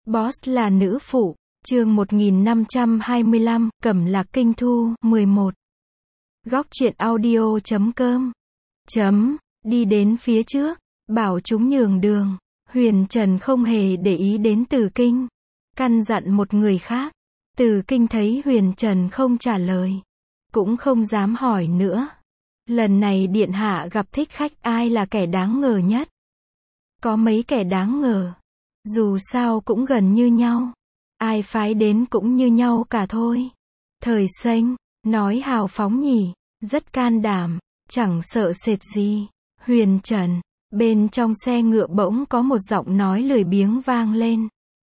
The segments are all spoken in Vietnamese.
Boss là nữ phụ, chương 1525, Cẩm Lạc Kinh Thu, 11. Góc truyện audio.com. Đi đến phía trước, bảo chúng nhường đường. Huyền Trần không hề để ý đến Từ Kinh, căn dặn một người khác. Từ Kinh thấy Huyền Trần không trả lời, cũng không dám hỏi nữa. Lần này điện hạ gặp thích khách, ai là kẻ đáng ngờ nhất? Có mấy kẻ đáng ngờ, dù sao cũng gần như nhau, ai phái đến cũng như nhau cả thôi. Thời Xanh nói hào phóng nhỉ, rất can đảm, chẳng sợ sệt gì. Huyền Trần, bên trong xe ngựa bỗng có một giọng nói lười biếng vang lên,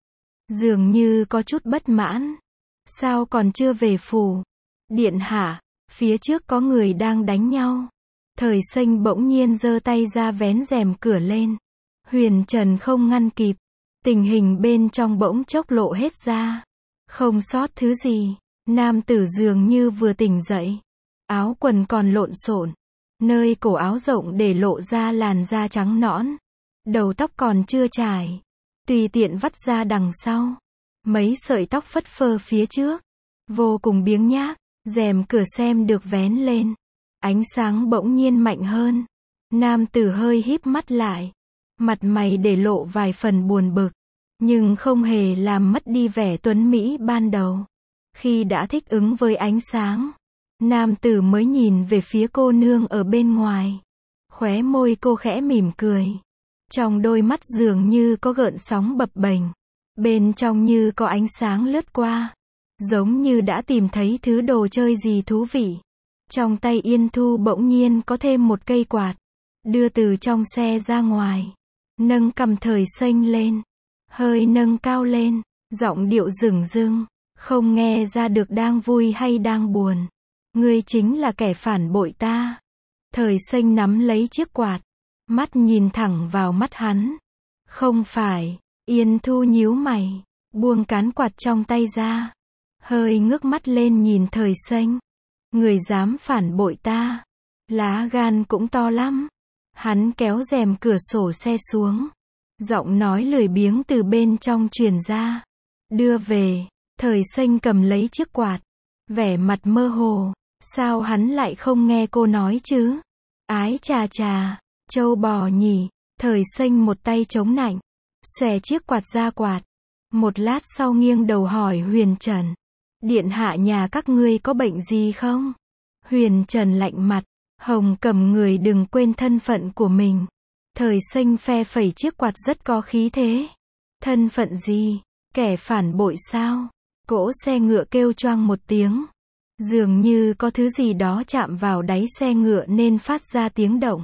dường như có chút bất mãn. Sao còn chưa về phủ? Điện hạ, phía trước có người đang đánh nhau. Thời Xanh bỗng nhiên giơ tay ra vén rèm cửa lên. Huyền Trần không ngăn kịp, tình hình bên trong bỗng chốc lộ hết ra, không sót thứ gì. Nam tử dường như vừa tỉnh dậy, áo quần còn lộn xộn, nơi cổ áo rộng để lộ ra làn da trắng nõn, đầu tóc còn chưa chải, tùy tiện vắt ra đằng sau, mấy sợi tóc phất phơ phía trước, vô cùng biếng nhác. Rèm cửa xem được vén lên, ánh sáng bỗng nhiên mạnh hơn. Nam tử hơi híp mắt lại, mặt mày để lộ vài phần buồn bực, nhưng không hề làm mất đi vẻ tuấn mỹ ban đầu. Khi đã thích ứng với ánh sáng, nam tử mới nhìn về phía cô nương ở bên ngoài. Khóe môi cô khẽ mỉm cười, trong đôi mắt dường như có gợn sóng bập bềnh, bên trong như có ánh sáng lướt qua, giống như đã tìm thấy thứ đồ chơi gì thú vị. Trong tay Yên Thu bỗng nhiên có thêm một cây quạt, đưa từ trong xe ra ngoài, nâng cằm Thời Xanh lên, hơi nâng cao lên, giọng điệu dửng dưng, không nghe ra được đang vui hay đang buồn. Ngươi chính là kẻ phản bội ta. Thời Xanh nắm lấy chiếc quạt, mắt nhìn thẳng vào mắt hắn. Không phải. Yên Thu nhíu mày, buông cán quạt trong tay ra, hơi ngước mắt lên nhìn Thời Xanh. Người dám phản bội ta, lá gan cũng to lắm. Hắn kéo rèm cửa sổ xe xuống, giọng nói lười biếng từ bên trong truyền ra. Đưa về. Thời Xanh cầm lấy chiếc quạt, vẻ mặt mơ hồ. Sao hắn lại không nghe cô nói chứ? Ái chà chà, trâu bò nhỉ. Thời Xanh một tay chống nạnh, xòe chiếc quạt ra quạt. Một lát sau nghiêng đầu hỏi Huyền Trần, điện hạ nhà các ngươi có bệnh gì không? Huyền Trần lạnh mặt, Hồng Cầm người đừng quên thân phận của mình. Thời Xanh phe phẩy chiếc quạt rất có khí thế. Thân phận gì? Kẻ phản bội sao? Cỗ xe ngựa kêu choang một tiếng, dường như có thứ gì đó chạm vào đáy xe ngựa nên phát ra tiếng động.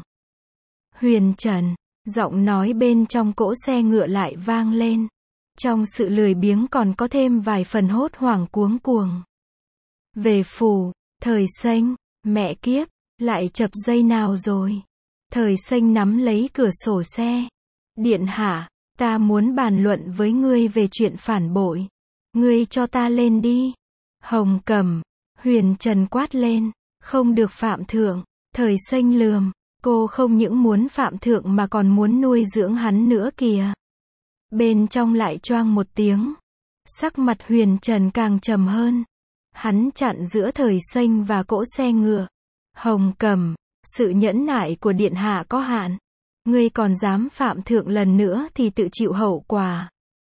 Huyền Trần, giọng nói bên trong cỗ xe ngựa lại vang lên. Trong sự lười biếng còn có thêm vài phần hốt hoảng cuống cuồng. Về phủ. Thời Xanh, mẹ kiếp, lại chập dây nào rồi? Thời Xanh nắm lấy cửa sổ xe. Điện hạ, ta muốn bàn luận với ngươi về chuyện phản bội. Ngươi cho ta lên đi. Hồng Cầm, Huyền Trần quát lên, không được phạm thượng. Thời Xanh lườm, cô không những muốn phạm thượng mà còn muốn nuôi dưỡng hắn nữa kìa. Bên trong lại choang một tiếng, sắc mặt Huyền Trần càng trầm hơn. Hắn chặn giữa Thời Xanh và cỗ xe ngựa. Hồng Cầm, sự nhẫn nại của điện hạ có hạn. Ngươi còn dám phạm thượng lần nữa thì tự chịu hậu quả.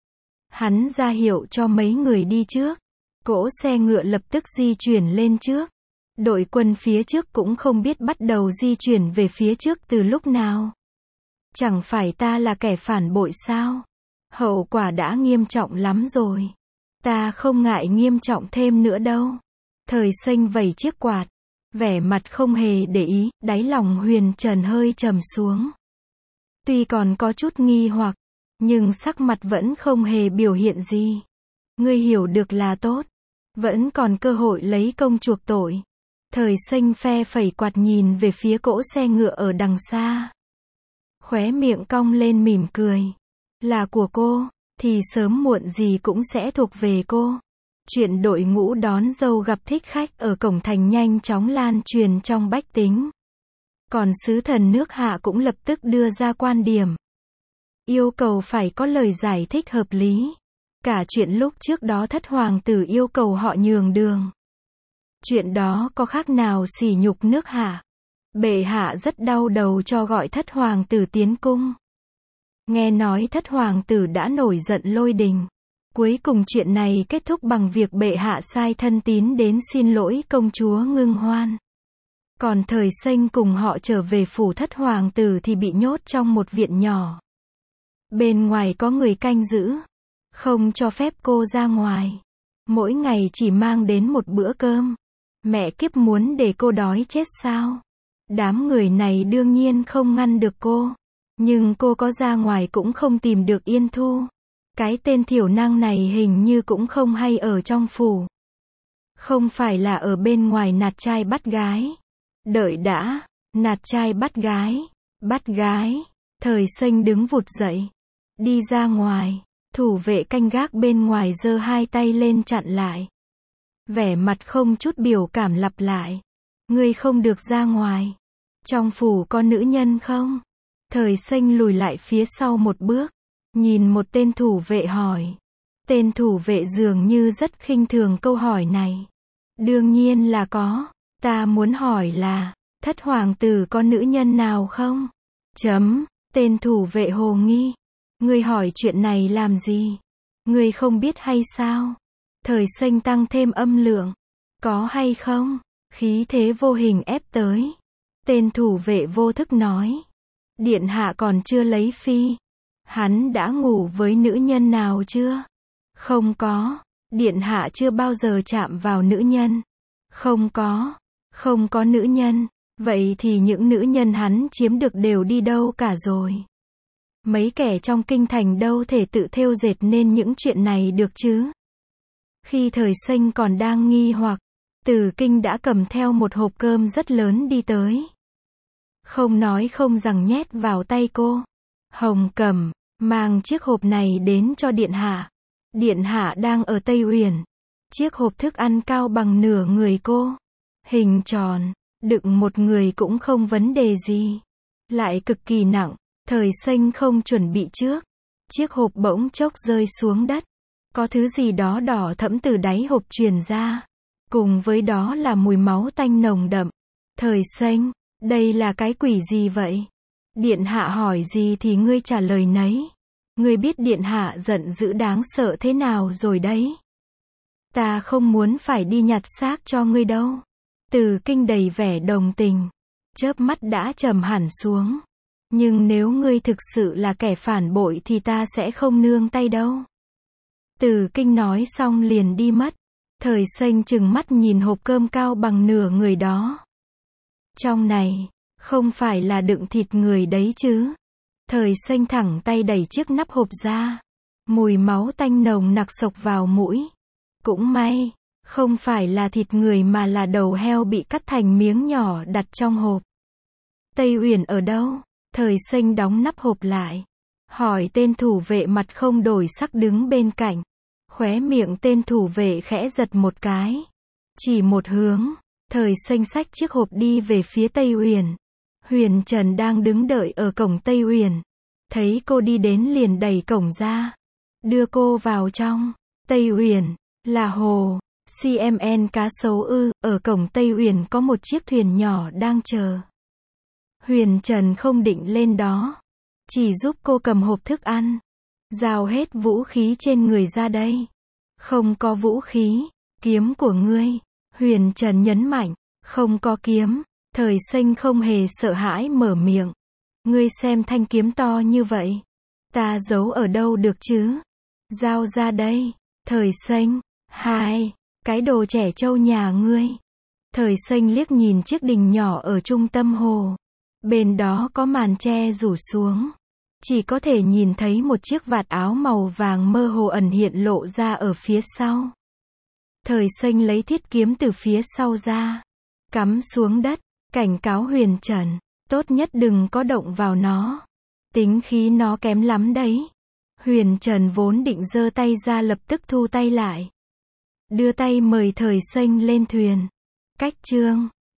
Hắn ra hiệu cho mấy người đi trước. Cỗ xe ngựa lập tức di chuyển lên trước. Đội quân phía trước cũng không biết bắt đầu di chuyển về phía trước từ lúc nào. Chẳng phải ta là kẻ phản bội sao? Hậu quả đã nghiêm trọng lắm rồi. Ta không ngại nghiêm trọng thêm nữa đâu. Thời Xanh vẩy chiếc quạt, vẻ mặt không hề để ý. Đáy lòng Huyền Trần hơi trầm xuống. Tuy còn có chút nghi hoặc, nhưng sắc mặt vẫn không hề biểu hiện gì. Ngươi hiểu được là tốt, vẫn còn cơ hội lấy công chuộc tội. Thời Xanh phe phẩy quạt nhìn về phía cỗ xe ngựa ở đằng xa, khóe miệng cong lên mỉm cười. Là của cô, thì sớm muộn gì cũng sẽ thuộc về cô. Chuyện đội ngũ đón dâu gặp thích khách ở cổng thành nhanh chóng lan truyền trong bách tính. Còn sứ thần nước Hạ cũng lập tức đưa ra quan điểm, yêu cầu phải có lời giải thích hợp lý. cả chuyện lúc trước đó thất hoàng tử yêu cầu họ nhường đường. Chuyện đó có khác nào sỉ nhục nước hạ. Bệ hạ rất đau đầu cho gọi thất hoàng tử tiến cung. Nghe nói thất hoàng tử đã nổi giận lôi đình. Cuối cùng chuyện này kết thúc bằng việc bệ hạ sai thân tín đến xin lỗi công chúa Ngưng Hoan. Còn Thời Xanh cùng họ trở về phủ thất hoàng tử thì bị nhốt trong một viện nhỏ. Bên ngoài có người canh giữ, không cho phép cô ra ngoài. Mỗi ngày chỉ mang đến một bữa cơm. Mẹ kiếp muốn để cô đói chết sao? Đám người này đương nhiên không ngăn được cô. Nhưng cô có ra ngoài cũng không tìm được Yên Thu. Cái tên thiểu năng này hình như cũng không hay ở trong phủ. Không phải là ở bên ngoài nạt trai bắt gái. Đợi đã, nạt trai bắt gái. Bắt gái. Thời Xanh đứng vụt dậy. Đi ra ngoài. Thủ vệ canh gác bên ngoài giơ hai tay lên chặn lại. Vẻ mặt không chút biểu cảm lặp lại. Ngươi không được ra ngoài. Trong phủ có nữ nhân không? Thời Xanh lùi lại phía sau một bước. Nhìn một tên thủ vệ hỏi. Tên thủ vệ dường như rất khinh thường câu hỏi này. Đương nhiên là có. Ta muốn hỏi là, thất hoàng tử có nữ nhân nào không? Tên thủ vệ hồ nghi. Ngươi hỏi chuyện này làm gì? Ngươi không biết hay sao? Thời Xanh tăng thêm âm lượng. Có hay không? Khí thế vô hình ép tới. Tên thủ vệ vô thức nói. Điện hạ còn chưa lấy phi. Hắn đã ngủ với nữ nhân nào chưa? Không có. Điện hạ chưa bao giờ chạm vào nữ nhân. Không có. Không có nữ nhân. Vậy thì những nữ nhân hắn chiếm được đều đi đâu cả rồi? Mấy kẻ trong kinh thành đâu thể tự thêu dệt nên những chuyện này được chứ? Khi Thời Xanh còn đang nghi hoặc, Từ Kinh đã cầm theo một hộp cơm rất lớn đi tới. Không nói không rằng nhét vào tay cô. Hồng Cầm, mang chiếc hộp này đến cho điện hạ. Điện hạ đang ở Tây Uyển. Chiếc hộp thức ăn cao bằng nửa người cô. Hình tròn, đựng một người cũng không vấn đề gì. Lại cực kỳ nặng. Thời Xanh không chuẩn bị trước. Chiếc hộp bỗng chốc rơi xuống đất. Có thứ gì đó đỏ thẫm từ đáy hộp truyền ra. Cùng với đó là mùi máu tanh nồng đậm. Thời Xanh, đây là cái quỷ gì vậy? Điện hạ hỏi gì thì ngươi trả lời nấy. Ngươi biết điện hạ giận dữ đáng sợ thế nào rồi đấy. Ta không muốn phải đi nhặt xác cho ngươi đâu. Từ Kinh đầy vẻ đồng tình. Chớp mắt đã trầm hẳn xuống. Nhưng nếu ngươi thực sự là kẻ phản bội thì ta sẽ không nương tay đâu. Từ Kinh nói xong liền đi mất. Thời Xanh trừng mắt nhìn hộp cơm cao bằng nửa người đó. Trong này, không phải là đựng thịt người đấy chứ? Thời Xanh thẳng tay đẩy chiếc nắp hộp ra. Mùi máu tanh nồng nặc xộc vào mũi. Cũng may, không phải là thịt người mà là đầu heo bị cắt thành miếng nhỏ đặt trong hộp. Tây Uyển ở đâu? Thời Xanh đóng nắp hộp lại. Hỏi tên thủ vệ mặt không đổi sắc đứng bên cạnh. Khóe miệng tên thủ vệ khẽ giật một cái. Chỉ một hướng. Thời Xanh xách chiếc hộp đi về phía Tây Uyển. Huyền Trần đang đứng đợi ở cổng Tây Uyển. Thấy cô đi đến liền đẩy cổng ra. Đưa cô vào trong. Tây Uyển, là hồ. CMN cá sấu ư? Ở cổng Tây Uyển có một chiếc thuyền nhỏ đang chờ. Huyền Trần không định lên đó. Chỉ giúp cô cầm hộp thức ăn. Giao hết vũ khí trên người ra đây. Không có vũ khí. Kiếm của ngươi. Huyền Trần nhấn mạnh. Không có kiếm. Thời Xanh không hề sợ hãi mở miệng. Ngươi xem thanh kiếm to như vậy. Ta giấu ở đâu được chứ? Giao ra đây. Thời Xanh. Hai. Cái đồ trẻ trâu nhà ngươi. Thời Xanh liếc nhìn chiếc đình nhỏ ở trung tâm hồ. Bên đó có màn tre rủ xuống. Chỉ có thể nhìn thấy một chiếc vạt áo màu vàng mơ hồ ẩn hiện lộ ra ở phía sau. Thời Xanh lấy thiết kiếm từ phía sau ra. Cắm xuống đất. Cảnh cáo Huyền Trần. Tốt nhất đừng có động vào nó. Tính khí nó kém lắm đấy. Huyền Trần vốn định giơ tay ra lập tức thu tay lại. Đưa tay mời Thời Xanh lên thuyền. Cách chương